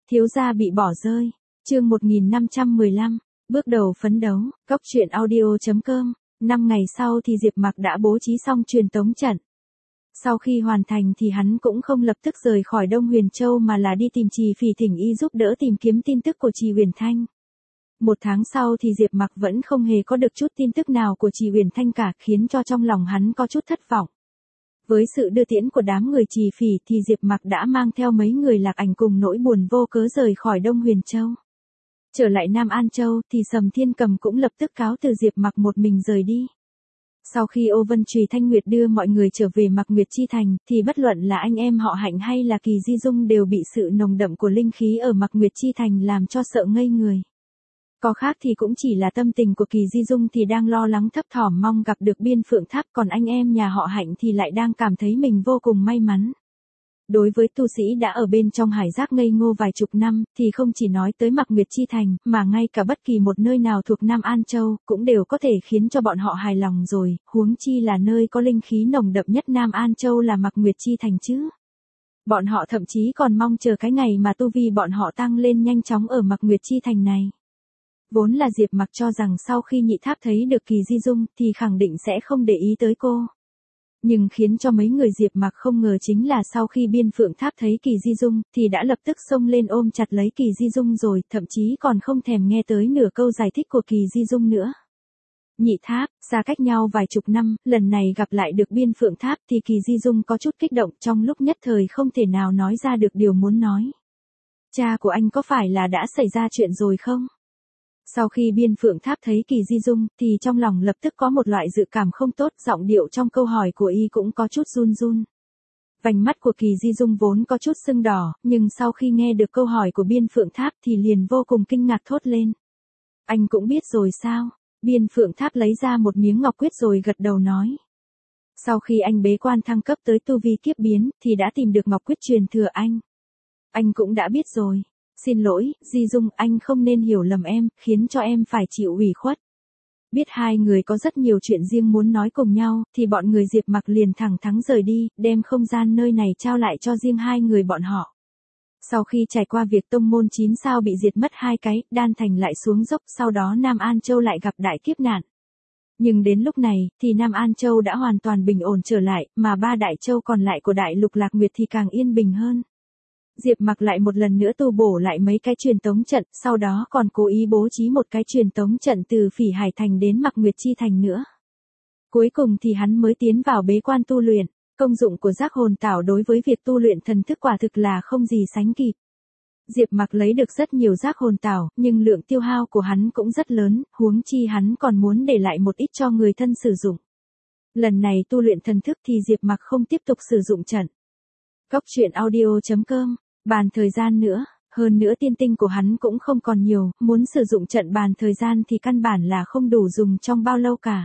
Thiếu gia bị bỏ rơi. Chương 1515. Bước đầu phấn đấu. Cóc truyện audio.com. 5 ngày sau thì Diệp Mặc đã bố trí xong truyền tống trận. Sau khi hoàn thành thì hắn cũng không lập tức rời khỏi Đông Huyền Châu mà là đi tìm Trì Phỉ thỉnh y giúp đỡ tìm kiếm tin tức của Trì Huyền Thanh. 1 tháng sau thì Diệp Mặc vẫn không hề có được chút tin tức nào của Trì Huyền Thanh cả, khiến cho trong lòng hắn có chút thất vọng. Với sự đưa tiễn của đám người Trì Phỉ thì Diệp Mặc đã mang theo mấy người Lạc Ảnh cùng nỗi buồn vô cớ rời khỏi Đông Huyền Châu. Trở lại Nam An Châu thì Sầm Thiên Cầm cũng lập tức cáo từ Diệp Mặc một mình rời đi. Sau khi Ô Vân Trùy Thanh Nguyệt đưa mọi người trở về Mạc Nguyệt Chi Thành thì bất luận là anh em họ Hạnh hay là Kỳ Di Dung đều bị sự nồng đậm của linh khí ở Mạc Nguyệt Chi Thành làm cho sợ ngây người. Có khác thì cũng chỉ là tâm tình của Kỳ Di Dung thì đang lo lắng thấp thỏm mong gặp được Biên Phượng Tháp, còn anh em nhà họ Hạnh thì lại đang cảm thấy mình vô cùng may mắn. Đối với tu sĩ đã ở bên trong hải giác ngây ngô vài chục năm thì không chỉ nói tới Mạc Nguyệt Chi Thành mà ngay cả bất kỳ một nơi nào thuộc Nam An Châu cũng đều có thể khiến cho bọn họ hài lòng rồi, huống chi là nơi có linh khí nồng đậm nhất Nam An Châu là Mạc Nguyệt Chi Thành chứ. Bọn họ thậm chí còn mong chờ cái ngày mà tu vi bọn họ tăng lên nhanh chóng ở Mạc Nguyệt Chi Thành này. Vốn là Diệp Mặc cho rằng sau khi Nhị Tháp thấy được Kỳ Di Dung thì khẳng định sẽ không để ý tới cô. Nhưng khiến cho mấy người Diệp Mặc không ngờ chính là sau khi Biên Phượng Tháp thấy Kỳ Di Dung thì đã lập tức xông lên ôm chặt lấy Kỳ Di Dung rồi, thậm chí còn không thèm nghe tới nửa câu giải thích của Kỳ Di Dung nữa. Nhị Tháp, xa cách nhau vài chục năm, lần này gặp lại được Biên Phượng Tháp thì Kỳ Di Dung có chút kích động, trong lúc nhất thời không thể nào nói ra được điều muốn nói. Cha của anh có phải là đã xảy ra chuyện rồi không? Sau khi Biên Phượng Tháp thấy Kỳ Di Dung thì trong lòng lập tức có một loại dự cảm không tốt, giọng điệu trong câu hỏi của y cũng có chút run run. Vành mắt của Kỳ Di Dung vốn có chút sưng đỏ, nhưng sau khi nghe được câu hỏi của Biên Phượng Tháp thì liền vô cùng kinh ngạc thốt lên. Anh cũng biết rồi sao? Biên Phượng Tháp lấy ra một miếng ngọc quyết rồi gật đầu nói. Sau khi anh bế quan thăng cấp tới tu vi kiếp biến thì đã tìm được ngọc quyết truyền thừa anh. Anh cũng đã biết rồi. Xin lỗi, Di Dung, anh không nên hiểu lầm em, khiến cho em phải chịu ủy khuất. Biết hai người có rất nhiều chuyện riêng muốn nói cùng nhau, thì bọn người Diệp Mặc liền thẳng thắn rời đi, đem không gian nơi này trao lại cho riêng hai người bọn họ. Sau khi trải qua việc tông môn 9 sao bị diệt mất 2 cái, Đan Thành lại xuống dốc, sau đó Nam An Châu lại gặp đại kiếp nạn. Nhưng đến lúc này, thì Nam An Châu đã hoàn toàn bình ổn trở lại, mà 3 đại châu còn lại của đại lục Lạc Nguyệt thì càng yên bình hơn. Diệp Mặc lại một lần nữa tu bổ lại mấy cái truyền tống trận, sau đó còn cố ý bố trí một cái truyền tống trận từ Phỉ Hải Thành đến Mạc Nguyệt Chi Thành nữa. Cuối cùng thì hắn mới tiến vào bế quan tu luyện, công dụng của giác hồn tảo đối với việc tu luyện thần thức quả thực là không gì sánh kịp. Diệp Mặc lấy được rất nhiều giác hồn tảo, nhưng lượng tiêu hao của hắn cũng rất lớn, huống chi hắn còn muốn để lại một ít cho người thân sử dụng. Lần này tu luyện thần thức thì Diệp Mặc không tiếp tục sử dụng trận. Cóc truyện audio.com. Bàn thời gian nữa, hơn nữa tiên tinh của hắn cũng không còn nhiều, muốn sử dụng trận bàn thời gian thì căn bản là không đủ dùng trong bao lâu cả.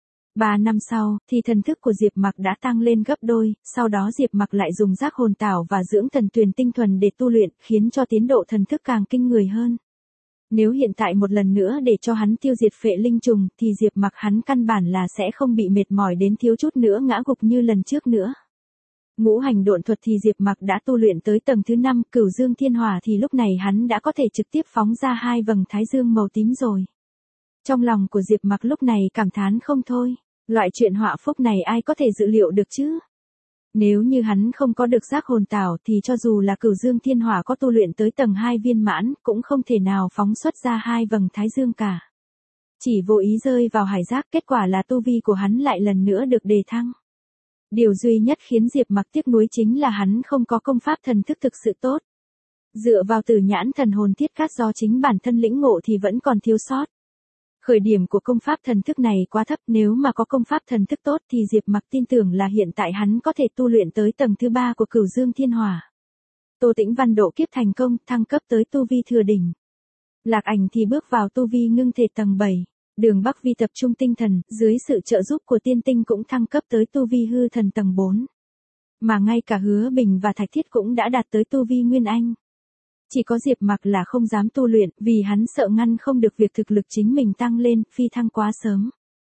3 năm sau, thì thần thức của Diệp Mặc đã tăng lên gấp đôi, sau đó Diệp Mặc lại dùng giác hồn tảo và dưỡng thần tuyền tinh thuần để tu luyện, khiến cho tiến độ thần thức càng kinh người hơn. Nếu hiện tại một lần nữa để cho hắn tiêu diệt phệ linh trùng, thì Diệp Mặc hắn căn bản là sẽ không bị mệt mỏi đến thiếu chút nữa ngã gục như lần trước nữa. Ngũ hành độn thuật thì Diệp Mặc đã tu luyện tới tầng thứ 5, Cửu Dương Thiên Hỏa thì lúc này hắn đã có thể trực tiếp phóng ra 2 vầng thái dương màu tím rồi. Trong lòng của Diệp Mặc lúc này cảm thán không thôi, loại chuyện họa phúc này ai có thể dự liệu được chứ? Nếu như hắn không có được giác hồn tảo thì cho dù là Cửu Dương Thiên Hỏa có tu luyện tới tầng 2 viên mãn cũng không thể nào phóng xuất ra 2 vầng thái dương cả. Chỉ vô ý rơi vào hải giác, kết quả là tu vi của hắn lại lần nữa được đề thăng. Điều duy nhất khiến Diệp Mặc tiếc nuối chính là hắn không có công pháp thần thức thực sự tốt. Dựa vào Tử Nhãn Thần Hồn Thiết Cát do chính bản thân lĩnh ngộ thì vẫn còn thiếu sót. Khởi điểm của công pháp thần thức này quá thấp, nếu mà có công pháp thần thức tốt thì Diệp Mặc tin tưởng là hiện tại hắn có thể tu luyện tới tầng thứ 3 của Cửu Dương Thiên Hỏa. Tô Tĩnh Văn độ kiếp thành công, thăng cấp tới tu vi thừa đỉnh. Lạc Ảnh thì bước vào tu vi ngưng thể tầng 7. Đường Bắc Vi tập trung tinh thần, dưới sự trợ giúp của tiên tinh cũng thăng cấp tới tu vi hư thần tầng 4. Mà ngay cả Hứa Bình và Thạch Thiết cũng đã đạt tới tu vi Nguyên Anh. Chỉ có Diệp Mặc là không dám tu luyện, vì hắn sợ ngăn không được việc thực lực chính mình tăng lên, phi thăng quá sớm.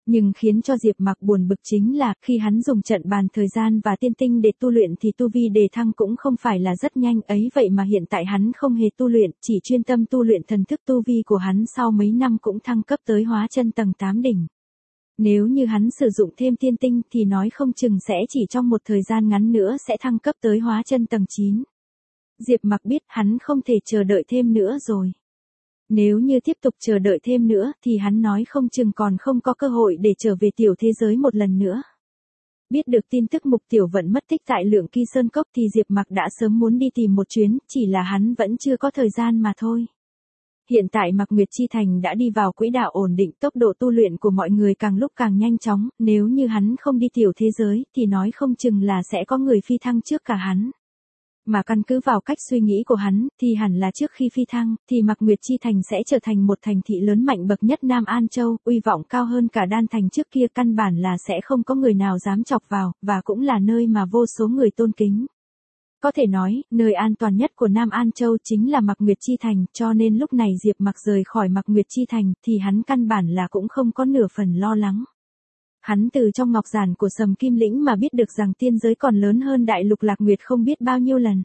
Nhưng khiến cho Diệp Mặc buồn bực chính là, khi hắn dùng trận bàn thời gian và tiên tinh để tu luyện thì tu vi đề thăng cũng không phải là rất nhanh, ấy vậy mà hiện tại hắn không hề tu luyện, chỉ chuyên tâm tu luyện thần thức, tu vi của hắn sau mấy năm cũng thăng cấp tới hóa chân tầng 8 đỉnh. Nếu như hắn sử dụng thêm tiên tinh thì nói không chừng sẽ chỉ trong một thời gian ngắn nữa sẽ thăng cấp tới hóa chân tầng 9. Diệp Mặc biết hắn không thể chờ đợi thêm nữa rồi. Nếu như tiếp tục chờ đợi thêm nữa thì hắn nói không chừng còn không có cơ hội để trở về tiểu thế giới một lần nữa. Biết được tin tức Mục Tiểu Vận mất tích tại Lượng Kỳ Sơn Cốc thì Diệp Mặc đã sớm muốn đi tìm một chuyến, chỉ là hắn vẫn chưa có thời gian mà thôi. Hiện tại Mạc Nguyệt Chi Thành đã đi vào quỹ đạo ổn định, tốc độ tu luyện của mọi người càng lúc càng nhanh chóng, nếu như hắn không đi tiểu thế giới thì nói không chừng là sẽ có người phi thăng trước cả hắn. Mà căn cứ vào cách suy nghĩ của hắn, thì hẳn là trước khi phi thăng, thì Mạc Nguyệt Chi Thành sẽ trở thành một thành thị lớn mạnh bậc nhất Nam An Châu, uy vọng cao hơn cả Đan Thành trước kia, căn bản là sẽ không có người nào dám chọc vào, và cũng là nơi mà vô số người tôn kính. Có thể nói, nơi an toàn nhất của Nam An Châu chính là Mạc Nguyệt Chi Thành, cho nên lúc này Diệp Mặc rời khỏi Mạc Nguyệt Chi Thành, thì hắn căn bản là cũng không có nửa phần lo lắng. Hắn từ trong ngọc giản của Sầm Kim Lĩnh mà biết được rằng tiên giới còn lớn hơn đại lục Lạc Nguyệt không biết bao nhiêu lần.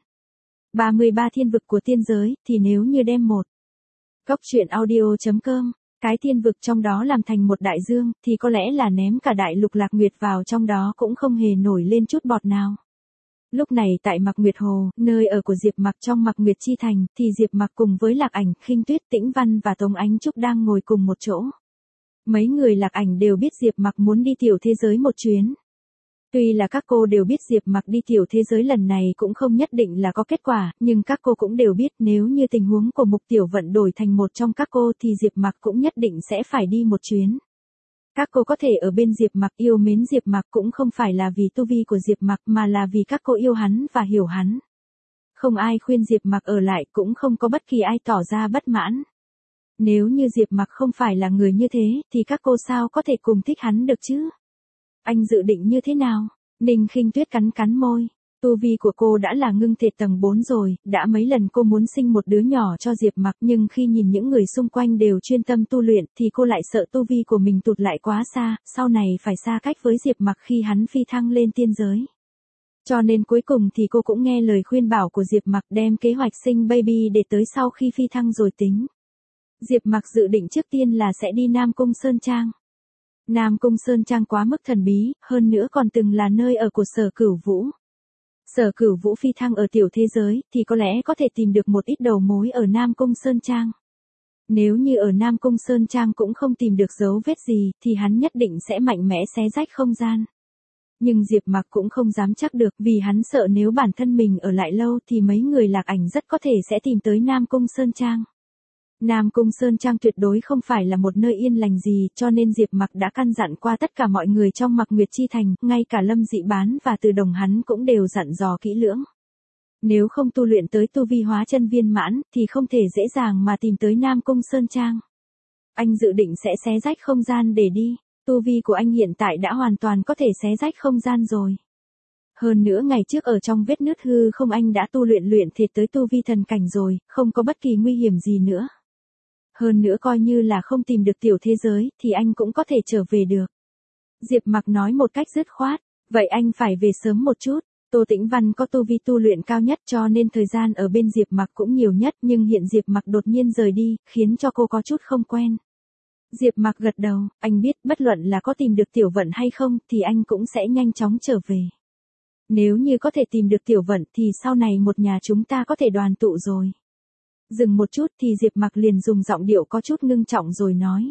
33 thiên vực của tiên giới, thì nếu như đem một góc truyện audio.com, cái thiên vực trong đó làm thành một đại dương, thì có lẽ là ném cả đại lục Lạc Nguyệt vào trong đó cũng không hề nổi lên chút bọt nào. Lúc này tại Mạc Nguyệt Hồ, nơi ở của Diệp Mặc trong Mạc Nguyệt Chi Thành, thì Diệp Mặc cùng với Lạc Ảnh, Khinh Tuyết, Tĩnh Văn và Tống Ánh Trúc đang ngồi cùng một chỗ. Mấy người Lạc Ảnh đều biết Diệp Mặc muốn đi tiểu thế giới một chuyến. Tuy là các cô đều biết Diệp Mặc đi tiểu thế giới lần này cũng không nhất định là có kết quả, nhưng các cô cũng đều biết nếu như tình huống của Mục Tiểu Vận đổi thành một trong các cô thì Diệp Mặc cũng nhất định sẽ phải đi một chuyến. Các cô có thể ở bên Diệp Mặc, yêu mến Diệp Mặc cũng không phải là vì tu vi của Diệp Mặc mà là vì các cô yêu hắn và hiểu hắn. Không ai khuyên Diệp Mặc ở lại, cũng không có bất kỳ ai tỏ ra bất mãn. Nếu như Diệp Mặc không phải là người như thế, thì các cô sao có thể cùng thích hắn được chứ? Anh dự định như thế nào? Ninh Khinh Tuyết cắn cắn môi. Tu vi của cô đã là ngưng thể tầng 4 rồi, đã mấy lần cô muốn sinh một đứa nhỏ cho Diệp Mặc, nhưng khi nhìn những người xung quanh đều chuyên tâm tu luyện thì cô lại sợ tu vi của mình tụt lại quá xa, sau này phải xa cách với Diệp Mặc khi hắn phi thăng lên tiên giới. Cho nên cuối cùng thì cô cũng nghe lời khuyên bảo của Diệp Mặc, đem kế hoạch sinh baby để tới sau khi phi thăng rồi tính. Diệp Mặc dự định trước tiên là sẽ đi Nam Cung Sơn Trang. Nam Cung Sơn Trang quá mức thần bí, hơn nữa còn từng là nơi ở của Sở Cửu Vũ. Sở Cửu Vũ phi thăng ở tiểu thế giới, thì có lẽ có thể tìm được một ít đầu mối ở Nam Cung Sơn Trang. Nếu như ở Nam Cung Sơn Trang cũng không tìm được dấu vết gì, thì hắn nhất định sẽ mạnh mẽ xé rách không gian. Nhưng Diệp Mặc cũng không dám chắc được, vì hắn sợ nếu bản thân mình ở lại lâu thì mấy người Lạc Ảnh rất có thể sẽ tìm tới Nam Cung Sơn Trang. Nam Cung Sơn Trang tuyệt đối không phải là một nơi yên lành gì, cho nên Diệp Mặc đã căn dặn qua tất cả mọi người trong Mạc Nguyệt Chi Thành, ngay cả Lâm Dị Bán và Từ Đồng hắn cũng đều dặn dò kỹ lưỡng. Nếu không tu luyện tới tu vi hóa chân viên mãn, thì không thể dễ dàng mà tìm tới Nam Cung Sơn Trang. Anh dự định sẽ xé rách không gian để đi, tu vi của anh hiện tại đã hoàn toàn có thể xé rách không gian rồi. Hơn nữa ngày trước ở trong vết nứt hư không anh đã tu luyện thiệt tới tu vi thần cảnh rồi, không có bất kỳ nguy hiểm gì nữa. Hơn nữa coi như là không tìm được tiểu thế giới, thì anh cũng có thể trở về được. Diệp Mặc nói một cách dứt khoát, vậy anh phải về sớm một chút. Tô Tĩnh Văn có tu vi tu luyện cao nhất cho nên thời gian ở bên Diệp Mặc cũng nhiều nhất, nhưng hiện Diệp Mặc đột nhiên rời đi, khiến cho cô có chút không quen. Diệp Mặc gật đầu, anh biết bất luận là có tìm được Tiểu Vận hay không, thì anh cũng sẽ nhanh chóng trở về. Nếu như có thể tìm được Tiểu Vận thì sau này một nhà chúng ta có thể đoàn tụ rồi. Dừng một chút thì Diệp Mặc liền dùng giọng điệu có chút ngưng trọng rồi nói.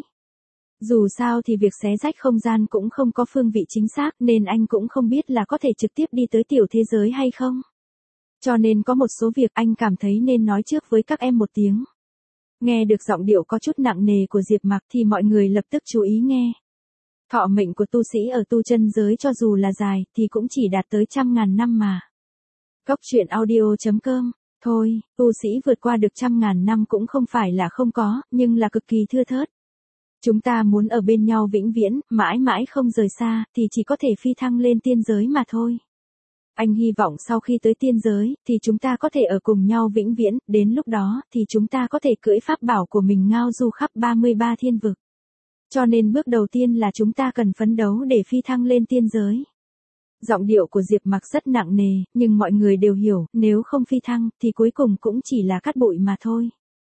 Dù sao thì việc xé rách không gian cũng không có phương vị chính xác nên anh cũng không biết là có thể trực tiếp đi tới tiểu thế giới hay không. Cho nên có một số việc anh cảm thấy nên nói trước với các em một tiếng. Nghe được giọng điệu có chút nặng nề của Diệp Mặc thì mọi người lập tức chú ý nghe. Thọ mệnh của tu sĩ ở tu chân giới cho dù là dài thì cũng chỉ đạt tới 100.000 năm mà. Góc truyện audio.com. Thôi, tu sĩ vượt qua được 100.000 năm cũng không phải là không có, nhưng là cực kỳ thưa thớt. Chúng ta muốn ở bên nhau vĩnh viễn, mãi mãi không rời xa, thì chỉ có thể phi thăng lên tiên giới mà thôi. Anh hy vọng sau khi tới tiên giới, thì chúng ta có thể ở cùng nhau vĩnh viễn, đến lúc đó, thì chúng ta có thể cưỡi pháp bảo của mình ngao du khắp 33 thiên vực. Cho nên bước đầu tiên là chúng ta cần phấn đấu để phi thăng lên tiên giới. Giọng điệu của Diệp Mặc rất nặng nề, nhưng mọi người đều hiểu, nếu không phi thăng, thì cuối cùng cũng chỉ là cát bụi mà thôi.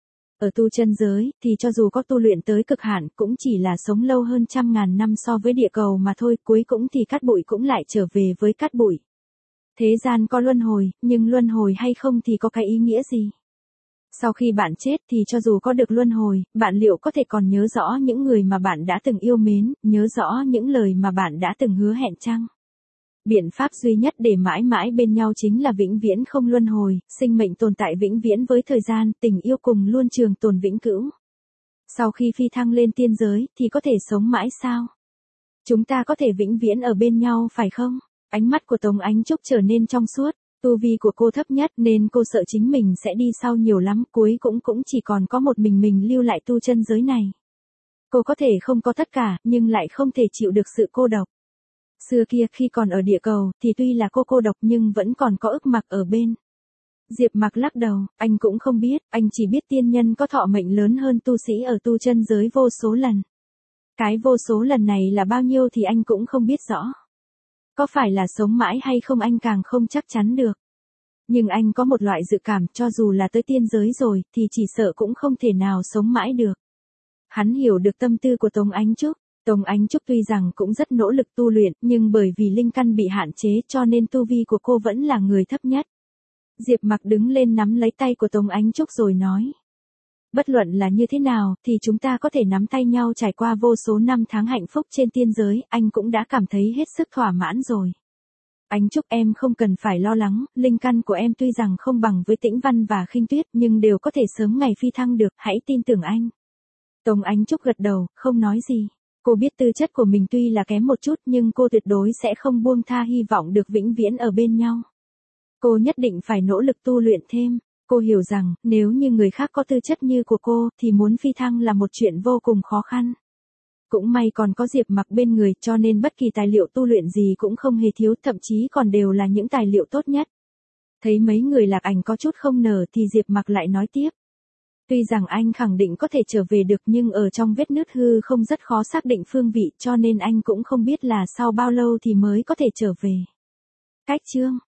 Ở tu chân giới, thì cho dù có tu luyện tới cực hạn, cũng chỉ là sống lâu hơn 100.000 năm so với địa cầu mà thôi, cuối cùng thì cát bụi cũng lại trở về với cát bụi. Thế gian có luân hồi, nhưng luân hồi hay không thì có cái ý nghĩa gì? Sau khi bạn chết thì cho dù có được luân hồi, bạn liệu có thể còn nhớ rõ những người mà bạn đã từng yêu mến, nhớ rõ những lời mà bạn đã từng hứa hẹn chăng? Biện pháp duy nhất để mãi mãi bên nhau chính là vĩnh viễn không luân hồi, sinh mệnh tồn tại vĩnh viễn với thời gian, tình yêu cùng luôn trường tồn vĩnh cửu. Sau khi phi thăng lên tiên giới, thì có thể sống mãi sao? Chúng ta có thể vĩnh viễn ở bên nhau phải không? Ánh mắt của Tống Ánh Trúc trở nên trong suốt, tu vi của cô thấp nhất nên cô sợ chính mình sẽ đi sau nhiều lắm, cuối cũng chỉ còn có một mình lưu lại tu chân giới này. Cô có thể không có tất cả, nhưng lại không thể chịu được sự cô độc. Xưa kia khi còn ở địa cầu, thì tuy là cô độc nhưng vẫn còn có ức mặc ở bên. Diệp Mặc lắc đầu, anh cũng không biết, anh chỉ biết tiên nhân có thọ mệnh lớn hơn tu sĩ ở tu chân giới vô số lần. Cái vô số lần này là bao nhiêu thì anh cũng không biết rõ. Có phải là sống mãi hay không anh càng không chắc chắn được. Nhưng anh có một loại dự cảm cho dù là tới tiên giới rồi thì chỉ sợ cũng không thể nào sống mãi được. Hắn hiểu được tâm tư của Tống Ánh Trúc. Tống Ánh Trúc tuy rằng cũng rất nỗ lực tu luyện nhưng bởi vì linh căn bị hạn chế cho nên tu vi của cô vẫn là người thấp nhất. Diệp Mặc đứng lên nắm lấy tay của Tống Ánh Trúc rồi nói. Bất luận là như thế nào thì chúng ta có thể nắm tay nhau trải qua vô số năm tháng hạnh phúc trên tiên giới, anh cũng đã cảm thấy hết sức thỏa mãn rồi. Ánh Trúc em không cần phải lo lắng, linh căn của em tuy rằng không bằng với Tĩnh Văn và Khinh Tuyết nhưng đều có thể sớm ngày phi thăng được, hãy tin tưởng anh. Tống Ánh Trúc gật đầu, không nói gì. Cô biết tư chất của mình tuy là kém một chút nhưng cô tuyệt đối sẽ không buông tha hy vọng được vĩnh viễn ở bên nhau. Cô nhất định phải nỗ lực tu luyện thêm. Cô hiểu rằng, nếu như người khác có tư chất như của cô thì muốn phi thăng là một chuyện vô cùng khó khăn. Cũng may còn có Diệp Mặc bên người cho nên bất kỳ tài liệu tu luyện gì cũng không hề thiếu, thậm chí còn đều là những tài liệu tốt nhất. Thấy mấy người Lạc Ảnh có chút không nở thì Diệp Mặc lại nói tiếp. Tuy rằng anh khẳng định có thể trở về được nhưng ở trong vết nứt hư không rất khó xác định phương vị cho nên anh cũng không biết là sau bao lâu thì mới có thể trở về. Cách chương